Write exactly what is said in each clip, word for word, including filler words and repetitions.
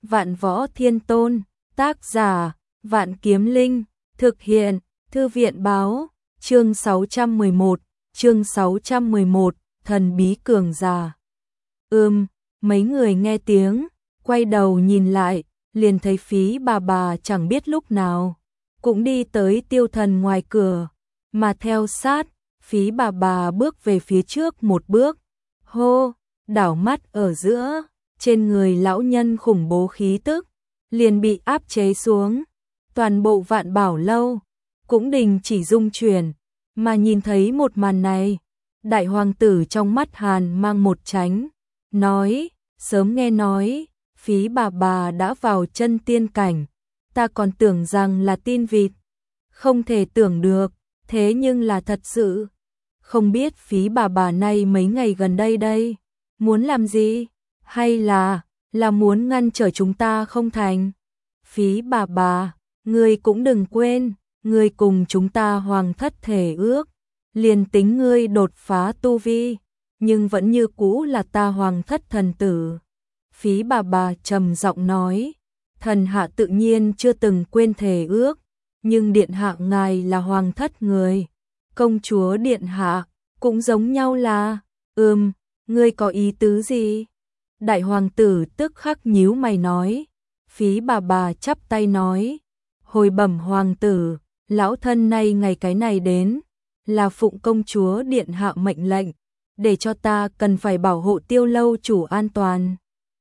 Vạn Võ Thiên Tôn, tác giả, Vạn Kiếm Linh, thực hiện, Thư viện báo, chương sáu trăm mười một, chương sáu trăm mười một, thần bí cường giả. Ừm, mấy người nghe tiếng, quay đầu nhìn lại, liền thấy Phí bà bà chẳng biết lúc nào, cũng đi tới Tiêu Thần ngoài cửa, mà theo sát, Phí bà bà bước về phía trước một bước, hô, đảo mắt ở giữa, trên người lão nhân khủng bố khí tức, liền bị áp chế xuống, toàn bộ Vạn Bảo Lâu cũng đình chỉ rung chuyển, mà nhìn thấy một màn này, đại hoàng tử trong mắt hàn mang một tránh, nói, sớm nghe nói, Phí bà bà đã vào chân tiên cảnh, ta còn tưởng rằng là tin vịt, không thể tưởng được, thế nhưng là thật sự, không biết Phí bà bà này mấy ngày gần đây đây, muốn làm gì, hay là, là muốn ngăn trở chúng ta không thành. Phí bà bà, ngươi cũng đừng quên, ngươi cùng chúng ta hoàng thất thể ước, liền tính ngươi đột phá tu vi, nhưng vẫn như cũ là ta hoàng thất thần tử. Phí bà bà trầm giọng nói, thần hạ tự nhiên chưa từng quên thề ước, nhưng điện hạ ngài là hoàng thất người, công chúa điện hạ, cũng giống nhau là, ừm, ngươi có ý tứ gì? Đại hoàng tử tức khắc nhíu mày nói, Phí bà bà chắp tay nói, hồi bẩm hoàng tử, lão thân nay ngày cái này đến, là phụng công chúa điện hạ mệnh lệnh, để cho ta cần phải bảo hộ Tiêu lâu chủ an toàn.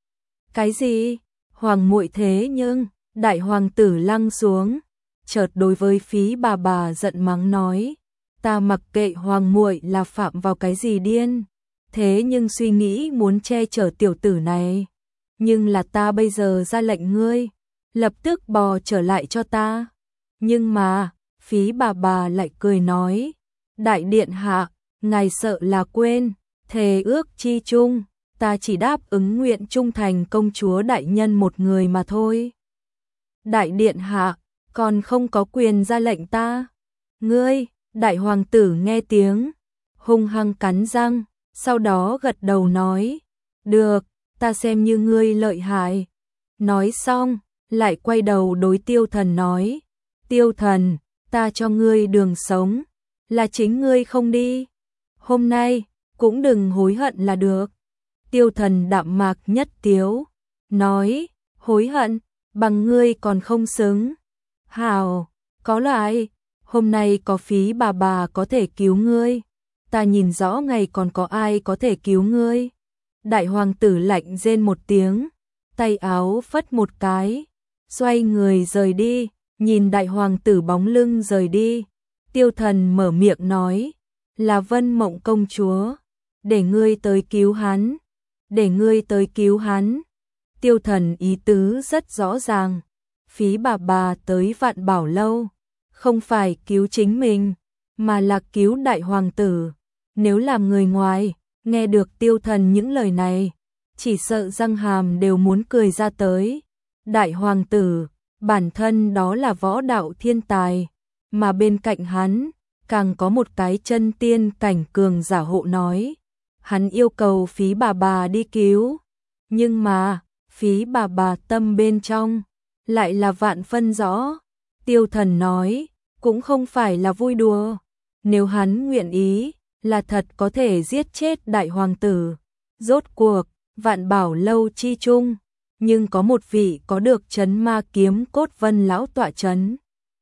Cái gì? Hoàng muội thế nhưng, đại hoàng tử lăng xuống, chợt đối với Phí bà bà giận mắng nói, ta mặc kệ hoàng muội là phạm vào cái gì điên, thế nhưng suy nghĩ muốn che chở tiểu tử này, nhưng là ta bây giờ ra lệnh ngươi, lập tức bò trở lại cho ta. Nhưng mà, Phí bà bà lại cười nói, đại điện hạ, ngài sợ là quên, thề ước chi chung, ta chỉ đáp ứng nguyện trung thành công chúa đại nhân một người mà thôi. Đại điện hạ, còn không có quyền ra lệnh ta. Ngươi, đại hoàng tử nghe tiếng, hung hăng cắn răng, sau đó gật đầu nói, được, ta xem như ngươi lợi hại. Nói xong, lại quay đầu đối Tiêu Thần nói, Tiêu Thần, ta cho ngươi đường sống, là chính ngươi không đi. Hôm nay, cũng đừng hối hận là được. Tiêu Thần đạm mạc nhất tiếu, nói, hối hận, bằng ngươi còn không xứng. Hào, có lại, hôm nay có Phí bà bà có thể cứu ngươi, ta nhìn rõ ngày còn có ai có thể cứu ngươi. Đại hoàng tử lạnh rên một tiếng, tay áo phất một cái, xoay người rời đi, nhìn đại hoàng tử bóng lưng rời đi. Tiêu Thần mở miệng nói, là Vân Mộng công chúa, để ngươi tới cứu hắn, để ngươi tới cứu hắn. Tiêu Thần ý tứ rất rõ ràng, Phí bà bà tới Vạn Bảo Lâu, không phải cứu chính mình, mà là cứu đại hoàng tử. Nếu làm người ngoài, nghe được Tiêu Thần những lời này, chỉ sợ răng hàm đều muốn cười ra tới. Đại hoàng tử, bản thân đó là võ đạo thiên tài, mà bên cạnh hắn, càng có một cái chân tiên cảnh cường giả hộ nói. Hắn yêu cầu Phí bà bà đi cứu, nhưng mà, Phí bà bà tâm bên trong, lại là vạn phân rõ. Tiêu Thần nói, cũng không phải là vui đùa, nếu hắn nguyện ý, là thật có thể giết chết đại hoàng tử. Rốt cuộc, Vạn Bảo Lâu chi chung, nhưng có một vị có được trấn ma kiếm cốt vân lão tọa trấn.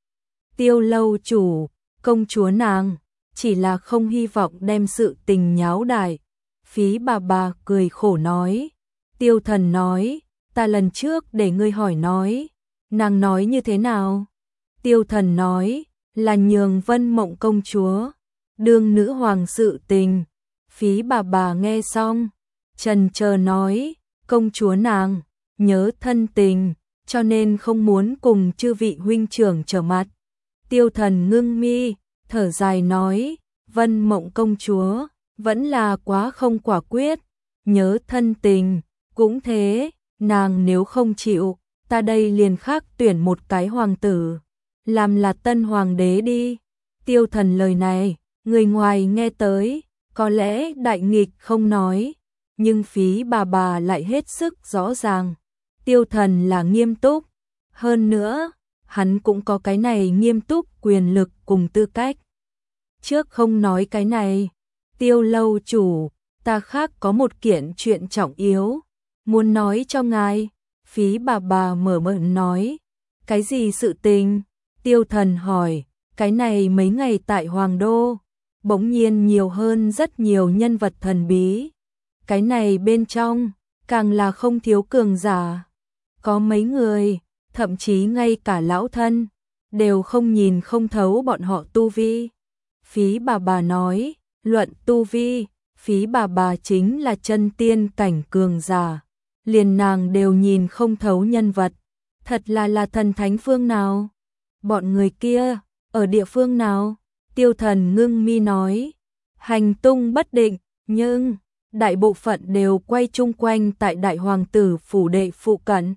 Tiêu lâu chủ, công chúa nàng, chỉ là không hy vọng đem sự tình nháo đại. Phí bà bà cười khổ nói, Tiêu Thần nói, ta lần trước để ngươi hỏi nói, nàng nói như thế nào? Tiêu Thần nói, là nhường Vân Mộng công chúa, đương nữ hoàng sự tình. Phí bà bà nghe xong, trần chờ nói, công chúa nàng, nhớ thân tình, cho nên không muốn cùng chư vị huynh trưởng trở mặt. Tiêu Thần ngưng mi, thở dài nói, Vân Mộng công chúa, vẫn là quá không quả quyết, nhớ thân tình, cũng thế, nàng nếu không chịu, ta đây liền khác tuyển một cái hoàng tử, làm là tân hoàng đế đi. Tiêu Thần lời này, người ngoài nghe tới, có lẽ đại nghịch không nói, nhưng Phí bà bà lại hết sức rõ ràng. Tiêu Thần là nghiêm túc, hơn nữa, hắn cũng có cái này nghiêm túc quyền lực cùng tư cách. Trước không nói cái này, Tiêu lâu chủ, ta khác có một kiện chuyện trọng yếu, muốn nói cho ngài. Phí bà bà mở miệng nói. Cái gì sự tình? Tiêu Thần hỏi. Cái này mấy ngày tại Hoàng Đô, bỗng nhiên nhiều hơn rất nhiều nhân vật thần bí. Cái này bên trong, càng là không thiếu cường giả. Có mấy người, thậm chí ngay cả lão thân, đều không nhìn không thấu bọn họ tu vi. Phí bà bà nói, luận tu vi, Phí bà bà chính là chân tiên cảnh cường giả. Liền nàng đều nhìn không thấu nhân vật. Thật là là thần thánh phương nào? Bọn người kia, ở địa phương nào? Tiêu Thần ngưng mi nói. Hành tung bất định, nhưng đại bộ phận đều quay chung quanh tại đại hoàng tử phủ đệ phụ cận.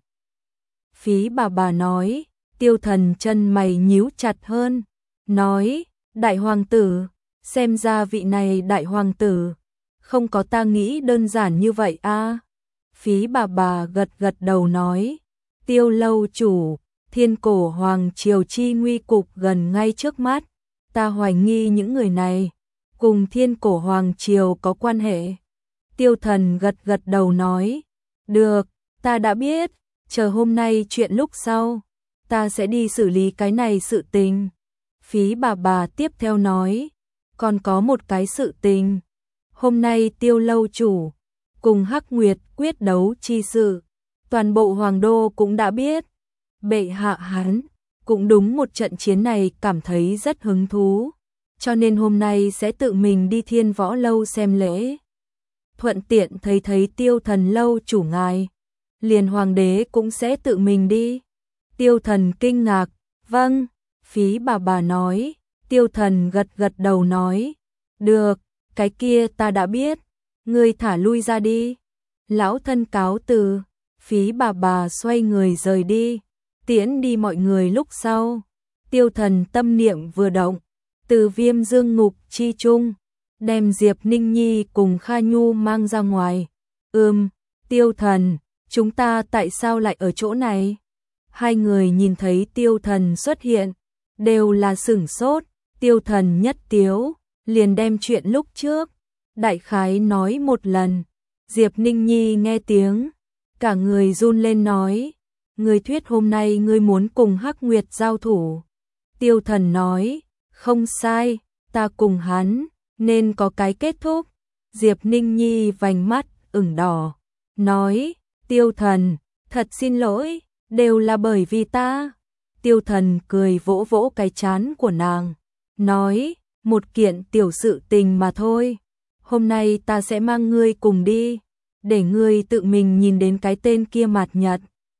Phí bà bà nói. Tiêu Thần chân mày nhíu chặt hơn. Nói, đại hoàng tử, xem ra vị này đại hoàng tử, không có ta nghĩ đơn giản như vậy a. À? Phí bà bà gật gật đầu nói. Tiêu lâu chủ, thiên cổ hoàng triều chi nguy cục gần ngay trước mắt. Ta hoài nghi những người này cùng thiên cổ hoàng triều có quan hệ. Tiêu Thần gật gật đầu nói. Được, ta đã biết, chờ hôm nay chuyện lúc sau, ta sẽ đi xử lý cái này sự tình. Phí bà bà tiếp theo nói. Còn có một cái sự tình. Hôm nay Tiêu lâu chủ cùng Hắc Nguyệt quyết đấu chi sự, toàn bộ Hoàng Đô cũng đã biết. Bệ hạ hắn cũng đúng một trận chiến này cảm thấy rất hứng thú, cho nên hôm nay sẽ tự mình đi Thiên Võ lâu xem lễ. Thuận tiện thấy thấy Tiêu Thần lâu chủ ngài, liền hoàng đế cũng sẽ tự mình đi. Tiêu Thần kinh ngạc, vâng. Phí bà bà nói. Tiêu Thần gật gật đầu nói. Được, cái kia ta đã biết. Ngươi thả lui ra đi. Lão thân cáo từ. Phí bà bà xoay người rời đi, tiễn đi mọi người lúc sau. Tiêu Thần tâm niệm vừa động, từ Viêm Dương ngục chi chung, đem Diệp Ninh Nhi cùng Kha Nhu mang ra ngoài. Ừm, Tiêu Thần, chúng ta tại sao lại ở chỗ này? Hai người nhìn thấy Tiêu Thần xuất hiện, đều là sửng sốt. Tiêu Thần nhất tiếu, liền đem chuyện lúc trước đại khái nói một lần. Diệp Ninh Nhi nghe tiếng, cả người run lên nói. Ngươi thuyết hôm nay ngươi muốn cùng Hắc Nguyệt giao thủ. Tiêu Thần nói, không sai, ta cùng hắn, nên có cái kết thúc. Diệp Ninh Nhi vành mắt ửng đỏ, nói, Tiêu Thần, thật xin lỗi, đều là bởi vì ta. Tiêu Thần cười vỗ vỗ cái trán của nàng, nói, một kiện tiểu sự tình mà thôi. Hôm nay ta sẽ mang ngươi cùng đi, để ngươi tự mình nhìn đến cái tên kia Mạt Nhật.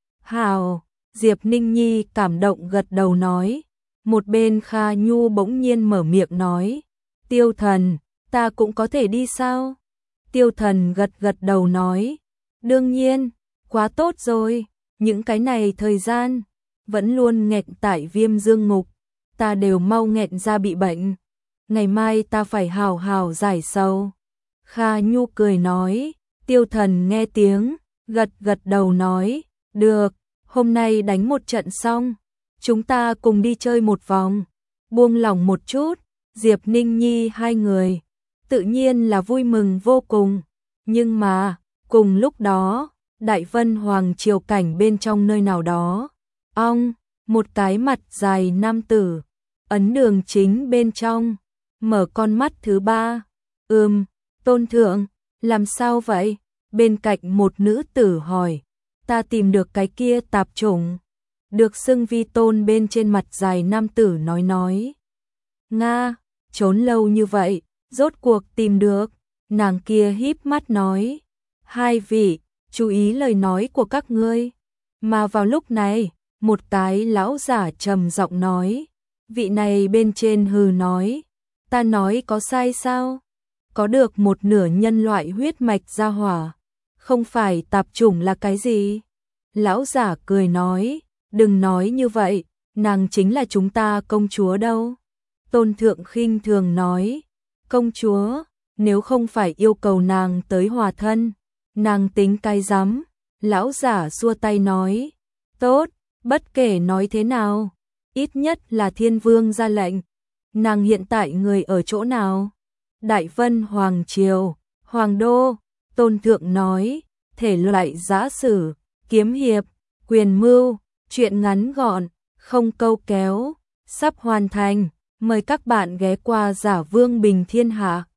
Hào, Diệp Ninh Nhi cảm động gật đầu nói. Một bên Kha Nhu bỗng nhiên mở miệng nói, Tiêu Thần, ta cũng có thể đi sao? Tiêu Thần gật gật đầu nói, đương nhiên, quá tốt rồi, những cái này thời gian, vẫn luôn nghẹn tại Viêm Dương ngục, ta đều mau nghẹn ra bị bệnh. Ngày mai ta phải hào hào giải sầu. Kha Nhu cười nói. Tiêu Thần nghe tiếng, gật gật đầu nói, được, hôm nay đánh một trận xong, chúng ta cùng đi chơi một vòng, buông lỏng một chút. Diệp Ninh Nhi hai người, tự nhiên là vui mừng vô cùng, nhưng mà, cùng lúc đó, Đại Vân Hoàng triều cảnh bên trong nơi nào đó, ong, một cái mặt dài nam tử, ấn đường chính bên trong, mở con mắt thứ ba, ừm, Tôn thượng, làm sao vậy? Bên cạnh một nữ tử hỏi, ta tìm được cái kia tạp chủng. Được xưng vi tôn bên trên mặt dài nam tử nói nói. Nga, trốn lâu như vậy, rốt cuộc tìm được. Nàng kia híp mắt nói, hai vị, chú ý lời nói của các ngươi. Mà vào lúc này, một cái lão giả trầm giọng nói, vị này bên trên hừ nói, ta nói có sai sao? Có được một nửa nhân loại huyết mạch gia hỏa, không phải tạp chủng là cái gì? Lão giả cười nói, đừng nói như vậy, nàng chính là chúng ta công chúa đâu. Tôn thượng khinh thường nói, công chúa, nếu không phải yêu cầu nàng tới hòa thân, nàng tính cái rắm. Lão giả xua tay nói, tốt, bất kể nói thế nào, ít nhất là thiên vương ra lệnh. Nàng hiện tại người ở chỗ nào? Đại Vân Hoàng Triều, Hoàng Đô. Tôn Thượng nói, thể loại giã sử, kiếm hiệp, quyền mưu, truyện ngắn gọn, không câu kéo, sắp hoàn thành. Mời các bạn ghé qua Giả Vương Bình Thiên Hạ.